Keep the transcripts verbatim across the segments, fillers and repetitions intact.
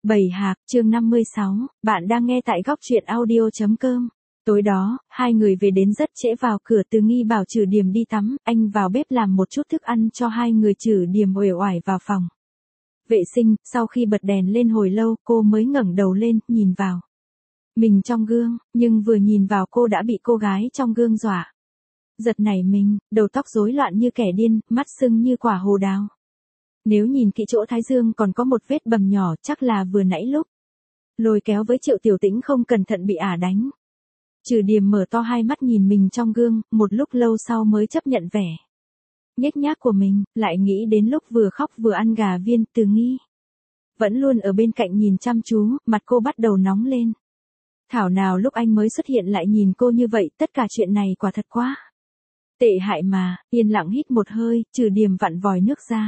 Bầy hạc, chương năm mươi sáu, bạn đang nghe tại góc truyện audio chấm com. Tối đó, hai người về đến rất trễ vào cửa Từ Nghi bảo Trử Điềm đi tắm, anh vào bếp làm một chút thức ăn cho hai người. Trử Điềm uể oải vào phòng vệ sinh, sau khi bật đèn lên hồi lâu cô mới ngẩng đầu lên, nhìn vào mình trong gương, nhưng vừa nhìn vào cô đã bị cô gái trong gương dọa. Giật nảy mình, đầu tóc rối loạn như kẻ điên, mắt sưng như quả hồ đào. Nếu nhìn kỹ chỗ thái dương còn có một vết bầm nhỏ, chắc là vừa nãy lúc lôi kéo với Triệu Tiểu Tĩnh không cẩn thận bị ả đánh. Trử Điềm mở to hai mắt nhìn mình trong gương, một lúc lâu sau mới chấp nhận vẻ nhếch nhác của mình, lại nghĩ đến lúc vừa khóc vừa ăn gà viên. Từ Nghi vẫn luôn ở bên cạnh nhìn chăm chú, mặt cô bắt đầu nóng lên. Thảo nào lúc anh mới xuất hiện lại nhìn cô như vậy, tất cả chuyện này quả thật quá tệ hại mà. Yên lặng hít một hơi, Trử Điềm vặn vòi nước ra.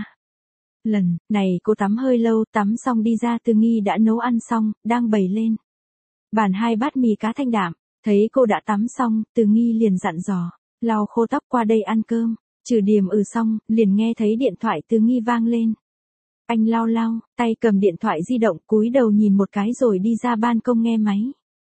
Lần này cô tắm hơi lâu, tắm xong đi ra Từ Nghi đã nấu ăn xong, đang bày lên bàn hai bát mì cá thanh đạm. Thấy cô đã tắm xong, Từ Nghi liền dặn dò, lau khô tóc qua đây ăn cơm. Trử Điềm ừ xong, liền nghe thấy điện thoại Từ Nghi vang lên. Anh lau lau, tay cầm điện thoại di động, cúi đầu nhìn một cái rồi đi ra ban công nghe máy.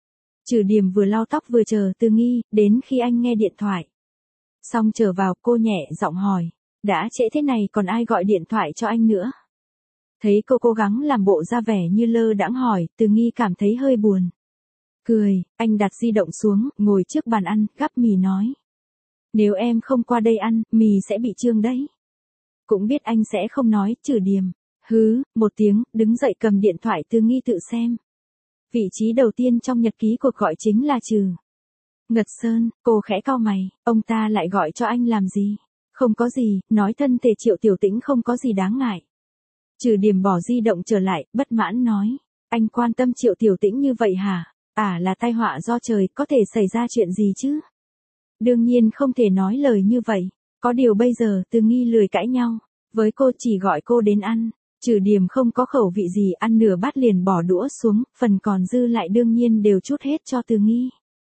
Trử Điềm vừa lau tóc vừa chờ Từ Nghi, đến khi anh nghe điện thoại xong trở vào, cô nhẹ giọng hỏi, đã trễ thế này còn ai gọi điện thoại cho anh nữa? Thấy cô cố gắng làm bộ ra vẻ như lơ đãng hỏi, Từ Nghi cảm thấy hơi buồn cười. Anh đặt di động xuống, ngồi trước bàn ăn, gắp mì nói, nếu em không qua đây ăn, mì sẽ bị trương đấy. Cũng biết anh sẽ không nói. Trử Điềm hứ một tiếng, đứng dậy cầm điện thoại Từ Nghi tự xem. Vị trí đầu tiên trong nhật ký cuộc gọi chính là Trử Ngật Sơn. Cô khẽ cau mày, ông ta lại gọi cho anh làm gì? Không có gì, nói thân thể Triệu Tiểu Tĩnh không có gì đáng ngại. Trử Điềm bỏ di động trở lại, bất mãn nói, anh quan tâm Triệu Tiểu Tĩnh như vậy hả? À là tai họa do trời, có thể xảy ra chuyện gì chứ? Đương nhiên không thể nói lời như vậy. Có điều bây giờ Từ Nghi lười cãi nhau với cô, chỉ gọi cô đến ăn. Trử Điềm không có khẩu vị gì, ăn nửa bát liền bỏ đũa xuống, phần còn dư lại đương nhiên đều trút hết cho Từ Nghi.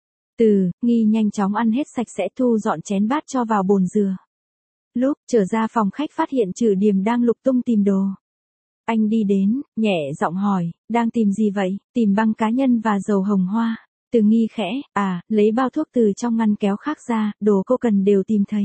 Từ Nghi nhanh chóng ăn hết sạch sẽ, thu dọn chén bát cho vào bồn dừa. Lúc trở ra phòng khách phát hiện Trử Điềm đang lục tung tìm đồ. Anh đi đến, nhẹ giọng hỏi, đang tìm gì vậy? Tìm băng cá nhân và dầu hồng hoa. Từ Nghi khẽ, à, lấy bao thuốc từ trong ngăn kéo khác ra, đồ cô cần đều tìm thấy.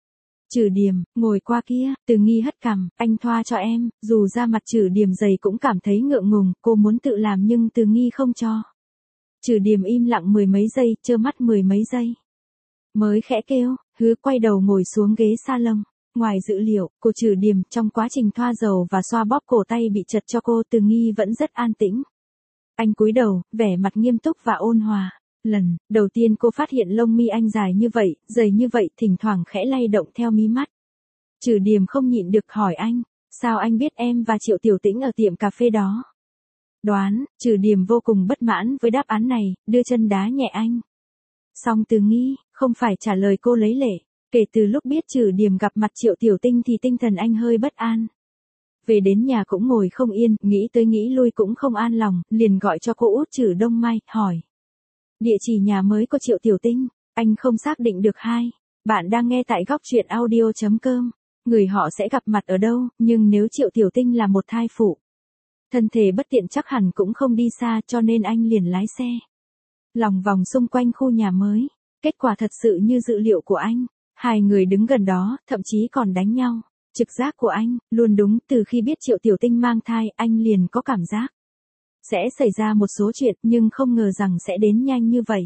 Trử Điềm, ngồi qua kia. Từ Nghi hất cằm, anh thoa cho em. Dù ra mặt Trử Điềm dày cũng cảm thấy ngượng ngùng, cô muốn tự làm nhưng Từ Nghi không cho. Trử Điềm im lặng mười mấy giây, trơ mắt mười mấy giây mới khẽ kêu, hứ, quay đầu ngồi xuống ghế salon. Ngoài dữ liệu của Trử Điềm, trong quá trình thoa dầu và xoa bóp cổ tay bị chật cho cô, Từ Nghi vẫn rất an tĩnh. Anh cúi đầu, vẻ mặt nghiêm túc và ôn hòa. Lần đầu tiên cô phát hiện lông mi anh dài như vậy, dày như vậy, thỉnh thoảng khẽ lay động theo mí mắt. Trử Điềm không nhịn được hỏi anh, sao anh biết em và Triệu Tiểu Tĩnh ở tiệm cà phê đó? Đoán. Trử Điềm vô cùng bất mãn với đáp án này, đưa chân đá nhẹ anh. Song Từ Nghi không phải trả lời cô lấy lệ. Kể từ lúc biết Trử Điềm gặp mặt Triệu Tiểu Tinh thì tinh thần anh hơi bất an. Về đến nhà cũng ngồi không yên, nghĩ tới nghĩ lui cũng không an lòng, liền gọi cho cô út Trử Đông Mai, hỏi địa chỉ nhà mới của Triệu Tiểu Tinh. Anh không xác định được. Hai bạn đang nghe tại góc truyện audio chấm com. Người họ sẽ gặp mặt ở đâu, nhưng nếu Triệu Tiểu Tinh là một thai phụ, thân thể bất tiện chắc hẳn cũng không đi xa, cho nên anh liền lái xe lòng vòng xung quanh khu nhà mới. Kết quả thật sự như dự liệu của anh. Hai người đứng gần đó, thậm chí còn đánh nhau. Trực giác của anh luôn đúng, từ khi biết Triệu Tiểu Tinh mang thai, anh liền có cảm giác sẽ xảy ra một số chuyện, nhưng không ngờ rằng sẽ đến nhanh như vậy.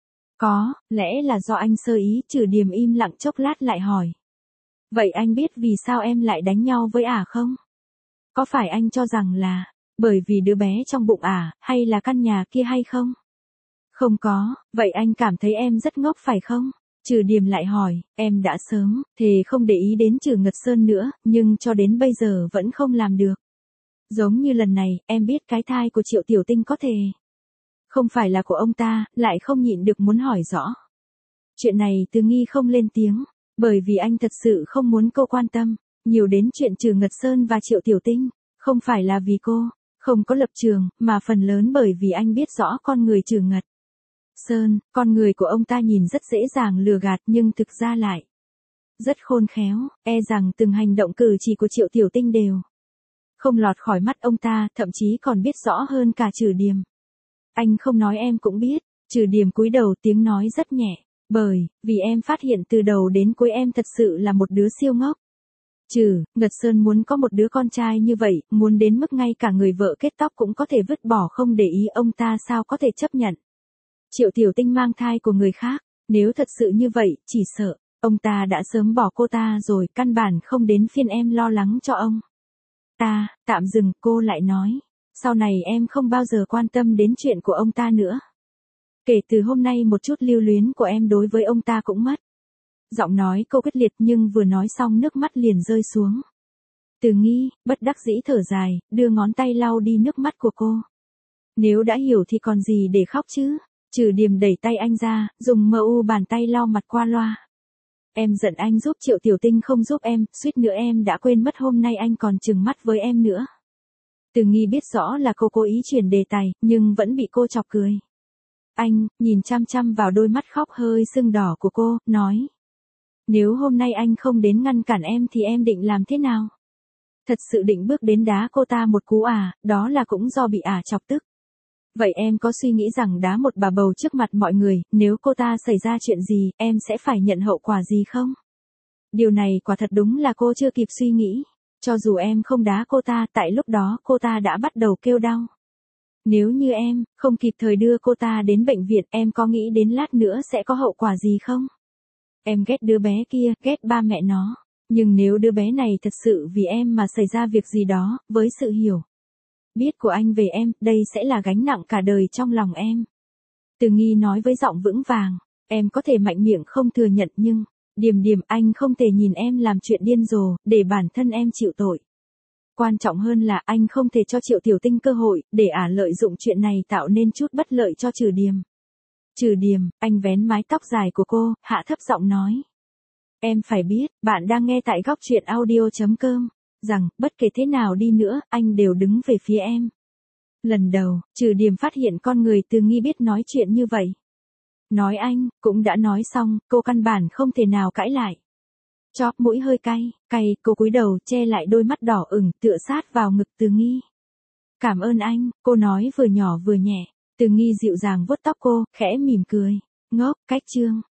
Có lẽ là do anh sơ ý. Trử Điềm im lặng chốc lát lại hỏi, vậy anh biết vì sao em lại đánh nhau với ả không? Có phải anh cho rằng là bởi vì đứa bé trong bụng ả, hay là căn nhà kia hay không? Không có. Vậy anh cảm thấy em rất ngốc phải không? Trử Điềm lại hỏi, em đã sớm thề không để ý đến Trử Ngật Sơn nữa, nhưng cho đến bây giờ vẫn không làm được. Giống như lần này, em biết cái thai của Triệu Tiểu Tinh có thể không phải là của ông ta, lại không nhịn được muốn hỏi rõ. Chuyện này Từ Nghi không lên tiếng, bởi vì anh thật sự không muốn cô quan tâm nhiều đến chuyện Trử Ngật Sơn và Triệu Tiểu Tinh. Không phải là vì cô không có lập trường, mà phần lớn bởi vì anh biết rõ con người Trử Ngật Sơn. Con người của ông ta nhìn rất dễ dàng lừa gạt, nhưng thực ra lại rất khôn khéo. E rằng từng hành động cử chỉ của Triệu Tiểu Tinh đều không lọt khỏi mắt ông ta, thậm chí còn biết rõ hơn cả Trử Điềm. Anh không nói em cũng biết, Trử Điềm cúi đầu tiếng nói rất nhẹ, bởi, vì em phát hiện từ đầu đến cuối em thật sự là một đứa siêu ngốc. Trừ, Ngật Sơn muốn có một đứa con trai như vậy, muốn đến mức ngay cả người vợ kết tóc cũng có thể vứt bỏ không để ý, ông ta sao có thể chấp nhận. Triệu Tiểu Tinh mang thai của người khác, nếu thật sự như vậy, chỉ sợ, ông ta đã sớm bỏ cô ta rồi, căn bản không đến phiên em lo lắng cho ông. Ta, tạm dừng, cô lại nói, sau này em không bao giờ quan tâm đến chuyện của ông ta nữa. Kể từ hôm nay một chút lưu luyến của em đối với ông ta cũng mất. Giọng nói cô quyết liệt nhưng vừa nói xong nước mắt liền rơi xuống. Từ Nghi, bất đắc dĩ thở dài, đưa ngón tay lau đi nước mắt của cô. Nếu đã hiểu thì còn gì để khóc chứ? Trừ Điềm đẩy tay anh ra, dùng mờ u bàn tay lau mặt qua loa. Em giận anh giúp Triệu Tiểu Tinh không giúp em, suýt nữa em đã quên mất hôm nay anh còn trừng mắt với em nữa. Từ Nghi biết rõ là cô cố ý chuyển đề tài, nhưng vẫn bị cô chọc cười. Anh, nhìn chăm chăm vào đôi mắt khóc hơi sưng đỏ của cô, nói. Nếu hôm nay anh không đến ngăn cản em thì em định làm thế nào? Thật sự định bước đến đá cô ta một cú à, đó là cũng do bị ả chọc tức. Vậy em có suy nghĩ rằng đá một bà bầu trước mặt mọi người, nếu cô ta xảy ra chuyện gì, em sẽ phải nhận hậu quả gì không? Điều này quả thật đúng là cô chưa kịp suy nghĩ. Cho dù em không đá cô ta, tại lúc đó cô ta đã bắt đầu kêu đau. Nếu như em, không kịp thời đưa cô ta đến bệnh viện, em có nghĩ đến lát nữa sẽ có hậu quả gì không? Em ghét đứa bé kia, ghét ba mẹ nó. Nhưng nếu đứa bé này thật sự vì em mà xảy ra việc gì đó, với sự hiểu biết của anh về em, đây sẽ là gánh nặng cả đời trong lòng em. Từ Nghi nói với giọng vững vàng, em có thể mạnh miệng không thừa nhận nhưng, Điềm Điềm, anh không thể nhìn em làm chuyện điên rồ, để bản thân em chịu tội. Quan trọng hơn là anh không thể cho Triệu Tiểu Tinh cơ hội, để ả lợi dụng chuyện này tạo nên chút bất lợi cho Trừ Điềm. Trừ Điềm, anh vén mái tóc dài của cô, hạ thấp giọng nói. Em phải biết, bạn đang nghe tại góc truyện audio chấm com, rằng, bất kể thế nào đi nữa, anh đều đứng về phía em. Lần đầu, Trừ Điềm phát hiện con người Từ Nghi biết nói chuyện như vậy. Nói anh, cũng đã nói xong, cô căn bản không thể nào cãi lại. Chóp mũi hơi cay, cay, cô cúi đầu che lại đôi mắt đỏ ửng, tựa sát vào ngực Từ Nghi. Cảm ơn anh, cô nói vừa nhỏ vừa nhẹ. Từ Nghi dịu dàng vuốt tóc cô, khẽ mỉm cười. Ngốc, cách trương.